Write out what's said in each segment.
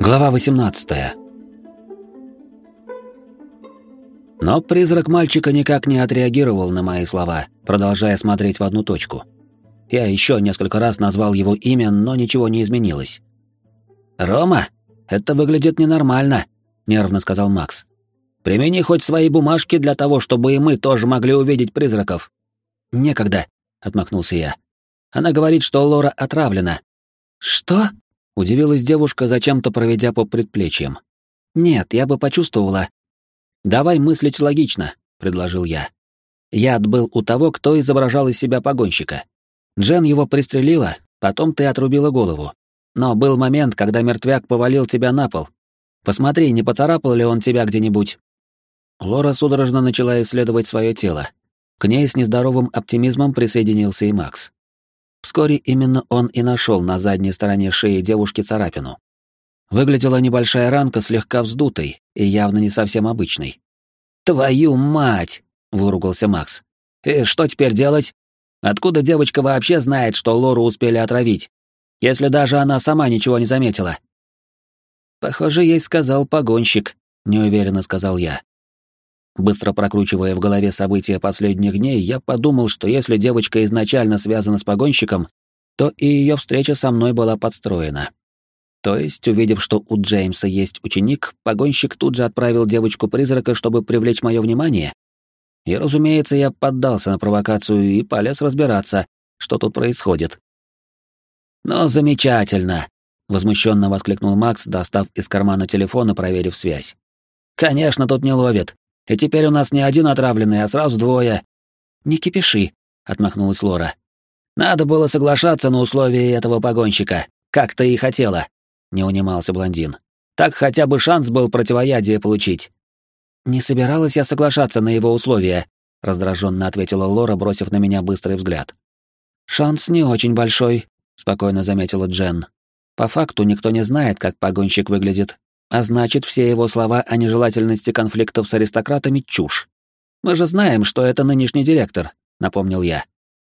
Глава 18. Но призрак мальчика никак не отреагировал на мои слова, продолжая смотреть в одну точку. Я еще несколько раз назвал его имя, но ничего не изменилось. «Рома, это выглядит ненормально», — нервно сказал Макс. «Примени хоть свои бумажки для того, чтобы и мы тоже могли увидеть призраков». «Некогда», — отмахнулся я. «Она говорит, что Лора отравлена». «Что?» — удивилась девушка, зачем-то проведя по предплечьям. «Нет, я бы почувствовала». «Давай мыслить логично», — предложил я. «Яд был у того, кто изображал из себя погонщика. Джен его пристрелила, потом ты отрубила голову. Но был момент, когда мертвяк повалил тебя на пол. Посмотри, не поцарапал ли он тебя где-нибудь». Лора судорожно начала исследовать свое тело. К ней с нездоровым оптимизмом присоединился и Макс. Вскоре именно он и нашел на задней стороне шеи девушки царапину. Выглядела небольшая ранка, слегка вздутой и явно не совсем обычной. «Твою мать!» — выругался Макс. «И что теперь делать? Откуда девочка вообще знает, что Лору успели отравить, если даже она сама ничего не заметила?» «Похоже, ей сказал погонщик», — неуверенно сказал я. Быстро прокручивая в голове события последних дней, я подумал, что если девочка изначально связана с погонщиком, то и ее встреча со мной была подстроена. То есть, увидев, что у Джеймса есть ученик, погонщик тут же отправил девочку-призрака, чтобы привлечь мое внимание. И, разумеется, я поддался на провокацию и полез разбираться, что тут происходит. «Ну, замечательно!» — возмущенно воскликнул Макс, достав из кармана телефон и проверив связь. «Конечно, тут не ловит. И теперь у нас не один отравленный, а сразу двое». «Не кипиши», — отмахнулась Лора. «Надо было соглашаться на условия этого погонщика, как ты и хотела», — не унимался блондин. «Так хотя бы шанс был противоядие получить». «Не собиралась я соглашаться на его условия», — раздраженно ответила Лора, бросив на меня быстрый взгляд. «Шанс не очень большой», — спокойно заметила Джен. «По факту никто не знает, как погонщик выглядит. А значит, все его слова о нежелательности конфликтов с аристократами — чушь. Мы же знаем, что это нынешний директор», — напомнил я.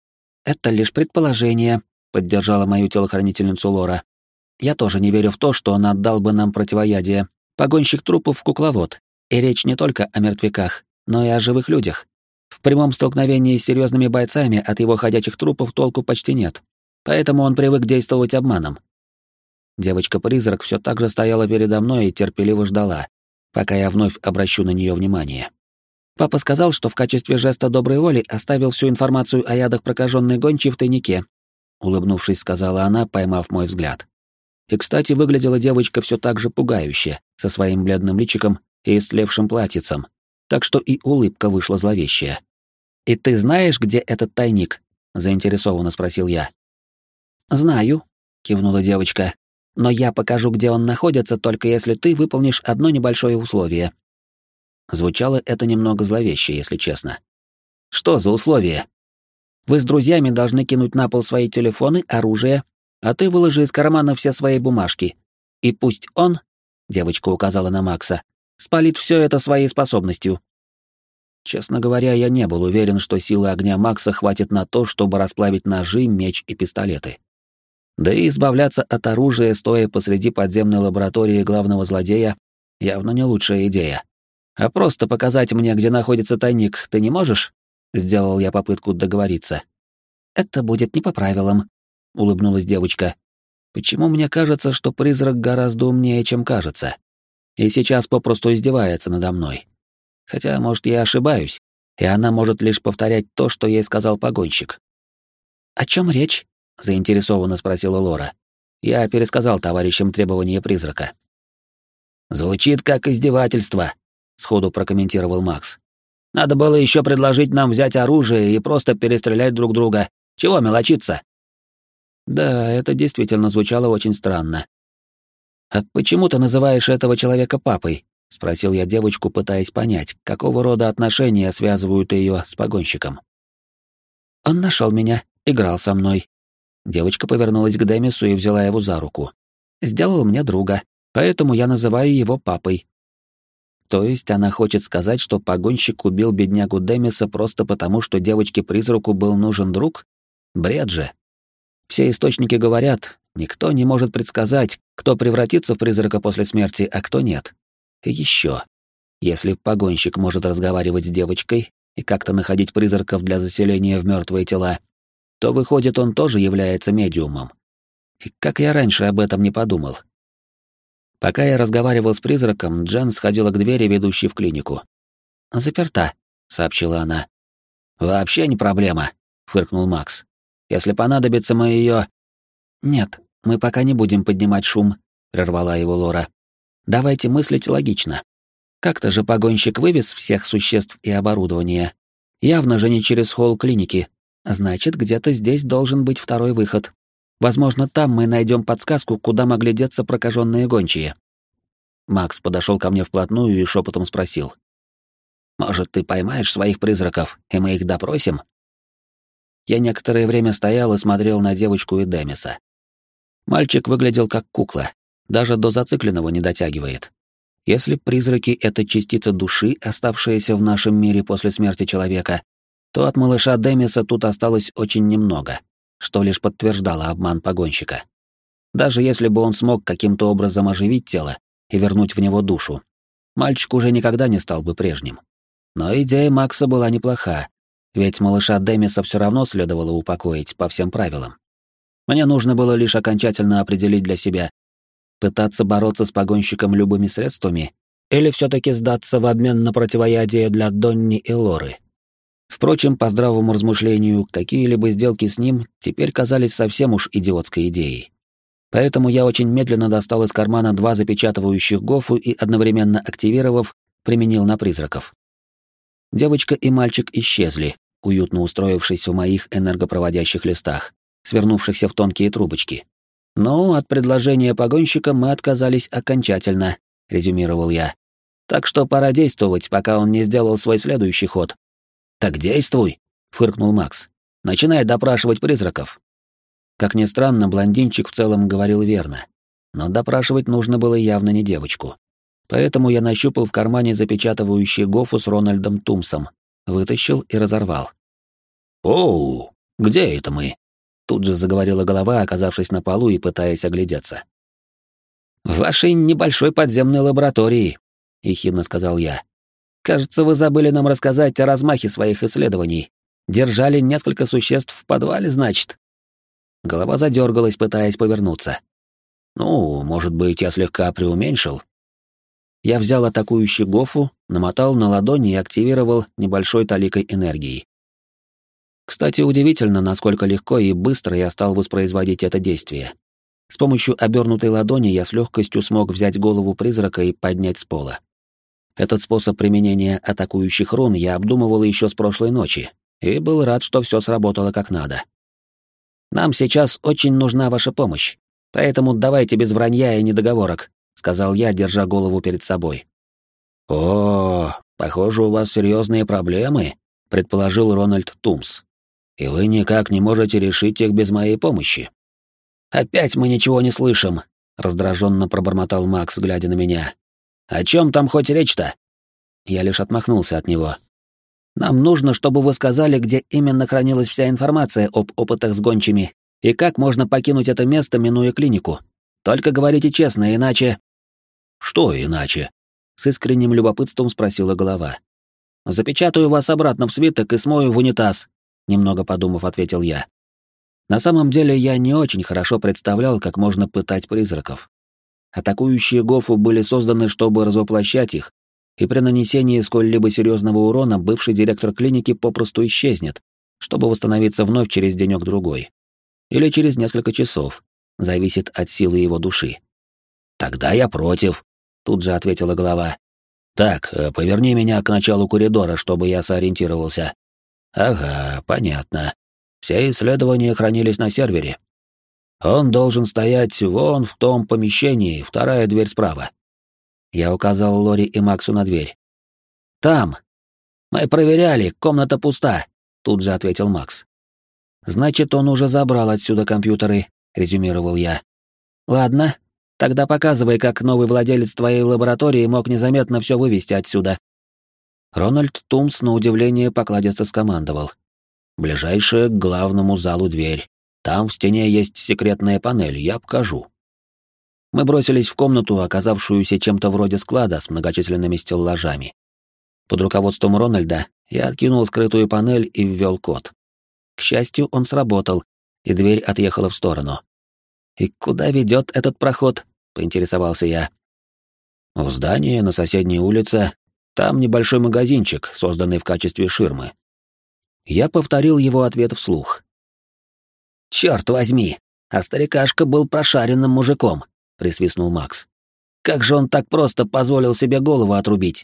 «Это лишь предположение», — поддержала мою телохранительницу Лора. «Я тоже не верю в то, что он отдал бы нам противоядие. Погонщик трупов — кукловод. И речь не только о мертвяках, но и о живых людях. В прямом столкновении с серьезными бойцами от его ходячих трупов толку почти нет. Поэтому он привык действовать обманом». Девочка-призрак все так же стояла передо мной и терпеливо ждала, пока я вновь обращу на нее внимание. «Папа сказал, что в качестве жеста доброй воли оставил всю информацию о ядах прокаженной гончей в тайнике», — улыбнувшись, сказала она, поймав мой взгляд. И, кстати, выглядела девочка все так же пугающе, со своим бледным личиком и истлевшим платьицем, так что и улыбка вышла зловещая. «И ты знаешь, где этот тайник?» — заинтересованно спросил я. «Знаю», — кивнула девочка. «Но я покажу, где он находится, только если ты выполнишь одно небольшое условие». Звучало это немного зловеще, если честно. «Что за условие?» «Вы с друзьями должны кинуть на пол свои телефоны, оружие, а ты выложи из кармана все свои бумажки. И пусть он, — девочка указала на Макса, — спалит все это своей способностью». Честно говоря, я не был уверен, что силы огня Макса хватит на то, чтобы расплавить ножи, меч и пистолеты. Да и избавляться от оружия, стоя посреди подземной лаборатории главного злодея, явно не лучшая идея. «А просто показать мне, где находится тайник, ты не можешь?» — сделал я попытку договориться. «Это будет не по правилам», — улыбнулась девочка. «Почему мне кажется, что призрак гораздо умнее, чем кажется? И сейчас попросту издевается надо мной. Хотя, может, я ошибаюсь, и она может лишь повторять то, что ей сказал погонщик». «О чем речь?» — заинтересованно спросила Лора. Я пересказал товарищам требования призрака. «Звучит как издевательство», — сходу прокомментировал Макс. «Надо было еще предложить нам взять оружие и просто перестрелять друг друга. Чего мелочиться?» Да, это действительно звучало очень странно. «А почему ты называешь этого человека папой?» — спросил я девочку, пытаясь понять, какого рода отношения связывают ее с погонщиком. «Он нашел меня, играл со мной». Девочка повернулась к Демису и взяла его за руку. «Сделал мне друга, поэтому я называю его папой». То есть она хочет сказать, что погонщик убил беднягу Демиса просто потому, что девочке-призраку был нужен друг? Бред же. Все источники говорят, Никто не может предсказать, кто превратится в призрака после смерти, а кто нет. И еще. Если погонщик может разговаривать с девочкой и как-то находить призраков для заселения в мертвые тела, то, выходит, он тоже является медиумом. И как я раньше об этом не подумал. Пока я разговаривал с призраком, Джен сходила к двери, ведущей в клинику. «Заперта», — сообщила она. «Вообще не проблема», — фыркнул Макс. «Если понадобится, мы ее...» «Нет, мы пока не будем поднимать шум», — прервала его Лора. «Давайте мыслить логично. Как-то же погонщик вывез всех существ и оборудование. Явно же не через холл клиники. Значит, где-то здесь должен быть второй выход. Возможно, там мы найдем подсказку, куда могли деться прокаженные гончие». Макс подошел ко мне вплотную и шепотом спросил. «Может, ты поймаешь своих призраков, и мы их допросим?» Я некоторое время стоял и смотрел на девочку и Демиса. Мальчик выглядел как кукла, даже до зацикленного не дотягивает. Если призраки — это частица души, оставшаяся в нашем мире после смерти человека, то от малыша Демиса тут осталось очень немного, что лишь подтверждало обман погонщика. Даже если бы он смог каким-то образом оживить тело и вернуть в него душу, мальчик уже никогда не стал бы прежним. Но идея Макса была неплоха, ведь малыша Демиса все равно следовало упокоить по всем правилам. Мне нужно было лишь окончательно определить для себя, пытаться бороться с погонщиком любыми средствами или все-таки сдаться в обмен на противоядие для Донни и Лоры. Впрочем, по здравому размышлению, какие-либо сделки с ним теперь казались совсем уж идиотской идеей. Поэтому я очень медленно достал из кармана 2 запечатывающих гофу и, одновременно активировав, применил на призраков. Девочка и мальчик исчезли, уютно устроившись в моих энергопроводящих листах, свернувшихся в тонкие трубочки. «Ну, от предложения погонщика мы отказались окончательно», — резюмировал я. «Так что пора действовать, пока он не сделал свой следующий ход». «Так действуй», — фыркнул Макс. «Начинай допрашивать призраков». Как ни странно, блондинчик в целом говорил верно. Но допрашивать нужно было явно не девочку. Поэтому я нащупал в кармане запечатывающий гофу с Рональдом Тумсом, вытащил и разорвал. «Оу, где это мы?» Тут же заговорила голова, оказавшись на полу и пытаясь оглядеться. «В вашей небольшой подземной лаборатории», — ехидно сказал я. «Кажется, вы забыли нам рассказать о размахе своих исследований. Держали несколько существ в подвале, значит?» Голова задергалась, пытаясь повернуться. «Ну, может быть, я слегка преуменьшил?» Я взял атакующий гофу, намотал на ладони и активировал небольшой таликой энергии. Кстати, удивительно, насколько легко и быстро я стал воспроизводить это действие. С помощью обернутой ладони я с легкостью смог взять голову призрака и поднять с пола. Этот способ применения атакующих рун я обдумывал еще с прошлой ночи, и был рад, что все сработало как надо. «Нам сейчас очень нужна ваша помощь, поэтому давайте без вранья и недоговорок», — сказал я, держа голову перед собой. «О, похоже, у вас серьезные проблемы», — предположил Рональд Тумс. «И вы никак не можете решить их без моей помощи». «Опять мы ничего не слышим», — раздраженно пробормотал Макс, глядя на меня. «О чем там хоть речь-то?» Я лишь отмахнулся от него. «Нам нужно, чтобы вы сказали, где именно хранилась вся информация об опытах с гончими и как можно покинуть это место, минуя клинику. Только говорите честно, иначе...» «Что иначе?» — с искренним любопытством спросила голова. «Запечатаю вас обратно в свиток и смою в унитаз», — немного подумав, ответил я. На самом деле я не очень хорошо представлял, как можно пытать призраков. Атакующие гофу были созданы, чтобы развоплощать их, и при нанесении сколь-либо серьезного урона бывший директор клиники попросту исчезнет, чтобы восстановиться вновь через денек-другой. Или через несколько часов. Зависит от силы его души. «Тогда я против», — тут же ответила голова. «Так, поверни меня к началу коридора, чтобы я сориентировался». «Ага, понятно. Все исследования хранились на сервере. Он должен стоять вон в том помещении, вторая дверь справа». Я указал Лори и Максу на дверь. «Там. Мы проверяли, комната пуста», — тут же ответил Макс. «Значит, он уже забрал отсюда компьютеры», — резюмировал я. «Ладно, тогда показывай, как новый владелец твоей лаборатории мог незаметно все вывести отсюда». Рональд Тумс, на удивление, покладисто скомандовал. «Ближайшая к главному залу дверь. Там в стене есть секретная панель, я покажу». Мы бросились в комнату, оказавшуюся чем-то вроде склада с многочисленными стеллажами. Под руководством Рональда я откинул скрытую панель и ввел код. К счастью, он сработал, и дверь отъехала в сторону. «И куда ведет этот проход?» — поинтересовался я. «В здание на соседней улице. Там небольшой магазинчик, созданный в качестве ширмы». Я повторил его ответ вслух. «Чёрт возьми, а старикашка был прошаренным мужиком», — присвистнул Макс. «Как же он так просто позволил себе голову отрубить?»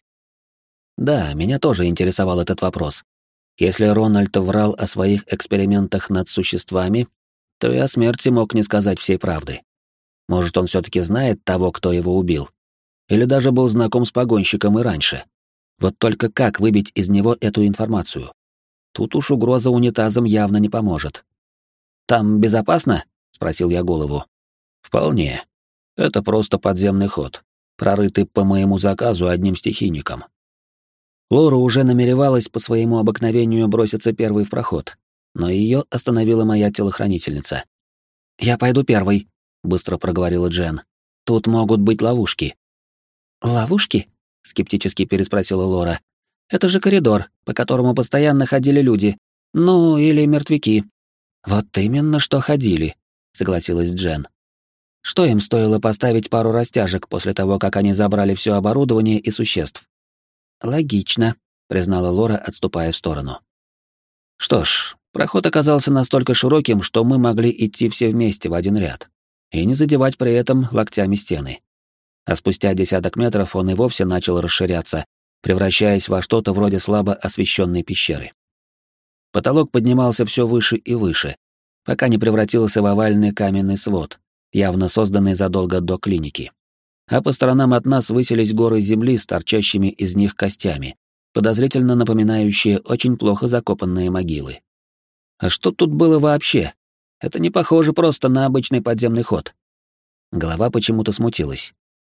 Да, меня тоже интересовал этот вопрос. Если Рональд врал о своих экспериментах над существами, то и о смерти мог не сказать всей правды. Может, он все-таки знает того, кто его убил? Или даже был знаком с погонщиком и раньше? Вот только как выбить из него эту информацию? Тут уж угроза унитазом явно не поможет. «Там безопасно?» — спросил я голову. «Вполне. Это просто подземный ход, прорытый по моему заказу одним стихийником». Лора уже намеревалась по своему обыкновению броситься первой в проход, но ее остановила моя телохранительница. «Я пойду первой», — быстро проговорила Джен. «Тут могут быть ловушки». «Ловушки?» — скептически переспросила Лора. «Это же коридор, по которому постоянно ходили люди. Ну, или мертвяки». «Вот именно что ходили», — согласилась Джен. «Что им стоило поставить пару растяжек после того, как они забрали все оборудование и существ?» «Логично», — признала Лора, отступая в сторону. Что ж, проход оказался настолько широким, что мы могли идти все вместе в один ряд и не задевать при этом локтями стены. А спустя десяток метров он и вовсе начал расширяться, превращаясь во что-то вроде слабо освещенной пещеры. Потолок поднимался все выше и выше, пока не превратился в овальный каменный свод, явно созданный задолго до клиники. А по сторонам от нас высились горы земли с торчащими из них костями, подозрительно напоминающие очень плохо закопанные могилы. А что тут было вообще? Это не похоже просто на обычный подземный ход. Голова почему-то смутилась.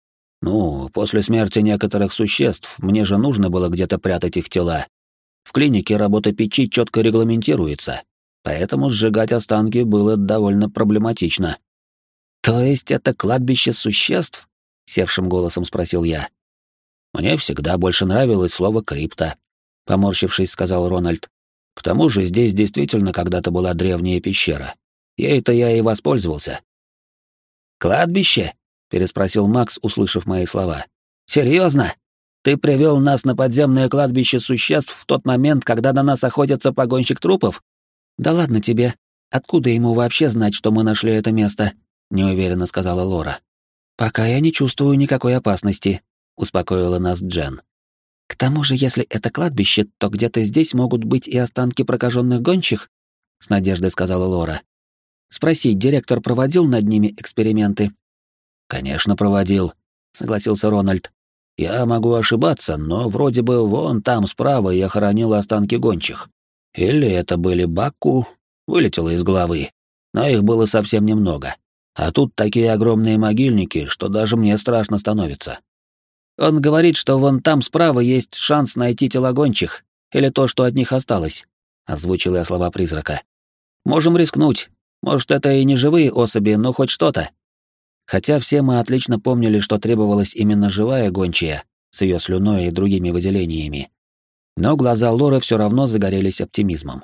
Ну, после смерти некоторых существ мне же нужно было где-то прятать их тела. В клинике работа печи четко регламентируется, поэтому сжигать останки было довольно проблематично. «То есть это кладбище существ?» — севшим голосом спросил я. «Мне всегда больше нравилось слово «крипта», — поморщившись, сказал Рональд. «К тому же здесь действительно когда-то была древняя пещера. Ей-то я и воспользовался». «Кладбище?» — переспросил Макс, услышав мои слова. «Серьезно? Ты привел нас на подземное кладбище существ в тот момент, когда на нас охотится погонщик трупов?» «Да ладно тебе. Откуда ему вообще знать, что мы нашли это место?» — неуверенно сказала Лора. «Пока я не чувствую никакой опасности», — успокоила нас Джен. «К тому же, если это кладбище, то где-то здесь могут быть и останки прокаженных гончих?» — с надеждой сказала Лора. «Спроси, директор проводил над ними эксперименты?» «Конечно, проводил», — согласился Рональд. «Я могу ошибаться, но вроде бы вон там справа я хоронил останки гончих. Или это были Бакку, вылетело из головы, но их было совсем немного. А тут такие огромные могильники, что даже мне страшно становится». «Он говорит, что вон там справа есть шанс найти тела гончих, или то, что от них осталось», — озвучил я слова призрака. «Можем рискнуть. Может, это и не живые особи, но хоть что-то». Хотя все мы отлично помнили, что требовалась именно живая гончая, с ее слюной и другими выделениями. Но глаза Лоры все равно загорелись оптимизмом.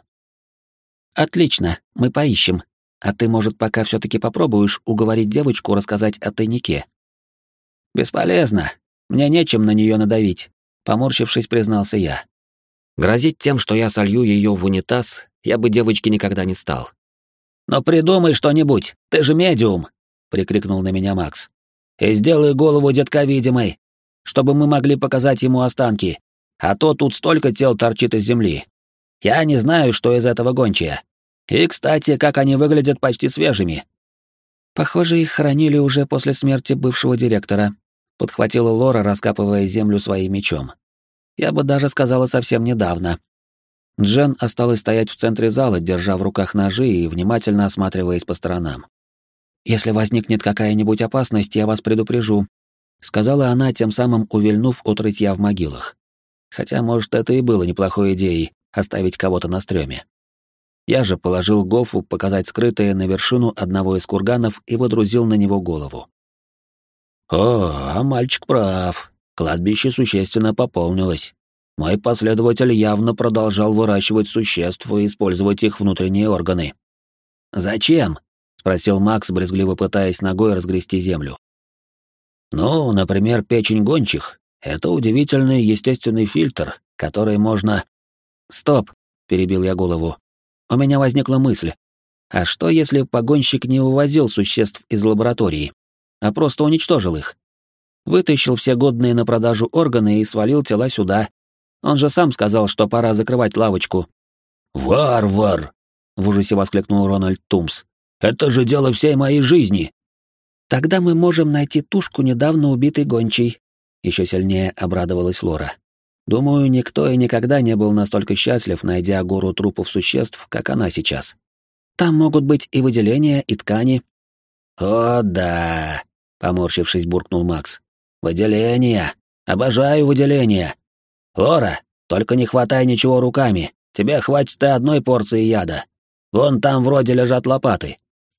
«Отлично, мы поищем. А ты, может, пока все-таки попробуешь уговорить девочку рассказать о тайнике?» «Бесполезно. Мне нечем на нее надавить», — поморщившись, признался я. Грозить тем, что я солью ее в унитаз, я бы девочке никогда не стал. «Но придумай что-нибудь, ты же медиум!» — прикрикнул на меня Макс. «И сделай голову детка видимой, чтобы мы могли показать ему останки, а то тут столько тел торчит из земли. Я не знаю, что из этого гончая. И, кстати, как они выглядят почти свежими». «Похоже, их хоронили уже после смерти бывшего директора», — подхватила Лора, раскапывая землю своим мечом. «Я бы даже сказала, совсем недавно». Джен осталась стоять в центре зала, держа в руках ножи и внимательно осматриваясь по сторонам. «Если возникнет какая-нибудь опасность, я вас предупрежу», — сказала она, тем самым увильнув от рытья в могилах. Хотя, может, это и было неплохой идеей — оставить кого-то на стреме. Я же положил Гофу показать скрытое на вершину одного из курганов и водрузил на него голову. О, а мальчик прав. Кладбище существенно пополнилось. Мой последователь явно продолжал выращивать существ и использовать их внутренние органы. «Зачем?» — спросил Макс, брезгливо пытаясь ногой разгрести землю. «Ну, например, печень гончих — это удивительный естественный фильтр, который можно...» «Стоп!» — перебил я голову. У меня возникла мысль. А что, если погонщик не увозил существ из лаборатории, а просто уничтожил их? Вытащил все годные на продажу органы и свалил тела сюда. Он же сам сказал, что пора закрывать лавочку. «Варвар!» — в ужасе воскликнул Рональд Тумс. «Это же дело всей моей жизни!» «Тогда мы можем найти тушку недавно убитой гончей», — еще сильнее обрадовалась Лора. Думаю, никто и никогда не был настолько счастлив, найдя гору трупов существ, как она сейчас. Там могут быть и выделения, и ткани. «О, да!» — поморщившись, буркнул Макс. «Выделения! Обожаю выделения! Лора, только не хватай ничего руками, тебе хватит и одной порции яда. Вон там вроде лежат лопаты».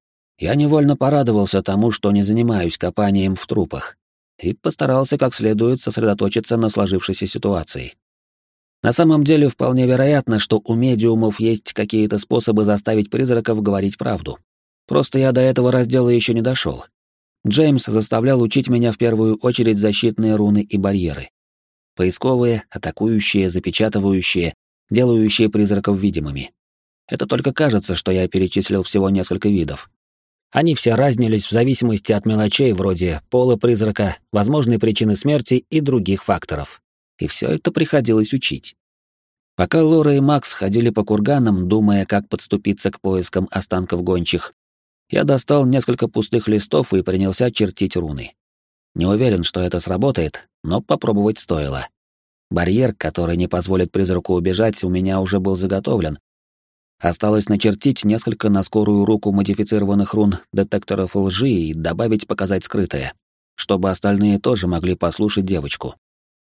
Я невольно порадовался тому, что не занимаюсь копанием в трупах, и постарался как следует сосредоточиться на сложившейся ситуации. На самом деле, вполне вероятно, что у медиумов есть какие-то способы заставить призраков говорить правду. Просто я до этого раздела еще не дошел. Джеймс заставлял учить меня в первую очередь защитные руны и барьеры. Поисковые, атакующие, запечатывающие, делающие призраков видимыми. Это только кажется, что я перечислил всего несколько видов. Они все разнились в зависимости от мелочей вроде пола призрака, возможной причины смерти и других факторов. И все это приходилось учить. Пока Лора и Макс ходили по курганам, думая, как подступиться к поискам останков гончих, я достал несколько пустых листов и принялся чертить руны. Не уверен, что это сработает, но попробовать стоило. Барьер, который не позволит призраку убежать, у меня уже был заготовлен. Осталось начертить несколько на скорую руку модифицированных рун детекторов лжи и добавить показать скрытое, чтобы остальные тоже могли послушать девочку.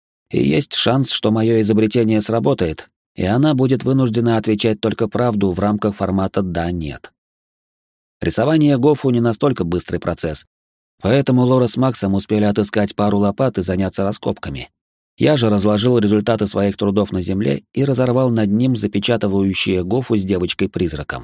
И есть шанс, что мое изобретение сработает, и она будет вынуждена отвечать только правду в рамках формата «да-нет». Рисование Гофу не настолько быстрый процесс, поэтому Лора с Максом успели отыскать пару лопат и заняться раскопками. Я же разложил результаты своих трудов на земле и разорвал над ним запечатывающее Гофу с девочкой-призраком.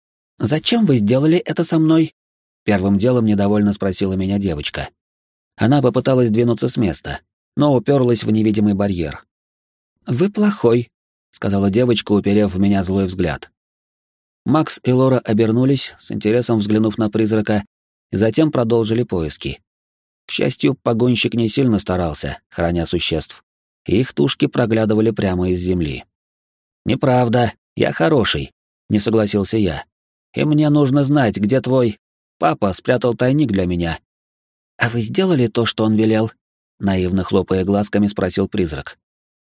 «Зачем вы сделали это со мной?» Первым делом недовольно спросила меня девочка. Она попыталась двинуться с места, но уперлась в невидимый барьер. «Вы плохой», — сказала девочка, уперев в меня злой взгляд. Макс и Лора обернулись, с интересом взглянув на призрака, и затем продолжили поиски. К счастью, погонщик не сильно старался, храня существ, и их тушки проглядывали прямо из земли. «Неправда, я хороший», — не согласился я. «И мне нужно знать, где твой... Папа спрятал тайник для меня». «А вы сделали то, что он велел?» — наивно хлопая глазками спросил призрак.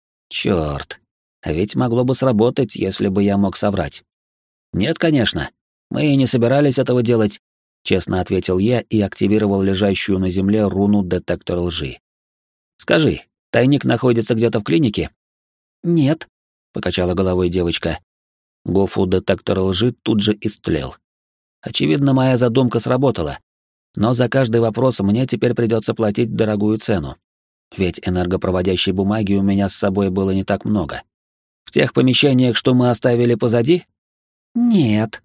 «Чёрт, а ведь могло бы сработать, если бы я мог соврать». «Нет, конечно, мы и не собирались этого делать», — честно ответил я и активировал лежащую на земле руну детектор лжи. «Скажи, тайник находится где-то в клинике?» «Нет», — покачала головой девочка. Гофу детектор лжи тут же истлел. Очевидно, моя задумка сработала. Но за каждый вопрос мне теперь придется платить дорогую цену. Ведь энергопроводящей бумаги у меня с собой было не так много. В тех помещениях, что мы оставили позади? Нет.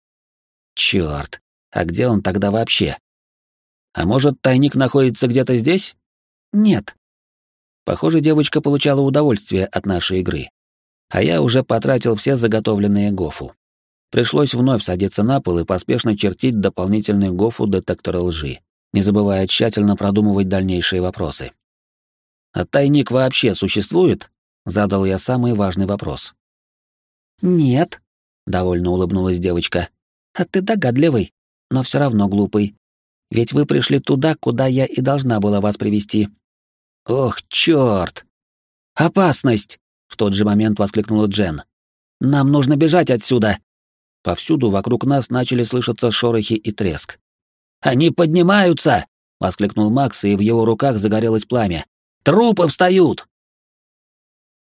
Чёрт, а где он тогда вообще? А может, тайник находится где-то здесь? Нет. Похоже, девочка получала удовольствие от нашей игры. А я уже потратил все заготовленные Гофу. Пришлось вновь садиться на пол и поспешно чертить дополнительный Гофу детектора лжи, не забывая тщательно продумывать дальнейшие вопросы. «А тайник вообще существует?» — задал я самый важный вопрос. «Нет», — довольно улыбнулась девочка. «А ты догадливый, но все равно глупый. Ведь вы пришли туда, куда я и должна была вас привести». «Ох, черт! Опасность!» — в тот же момент воскликнула Джен. «Нам нужно бежать отсюда!» Повсюду вокруг нас начали слышаться шорохи и треск. «Они поднимаются!» — воскликнул Макс, и в его руках загорелось пламя. «Трупы встают!»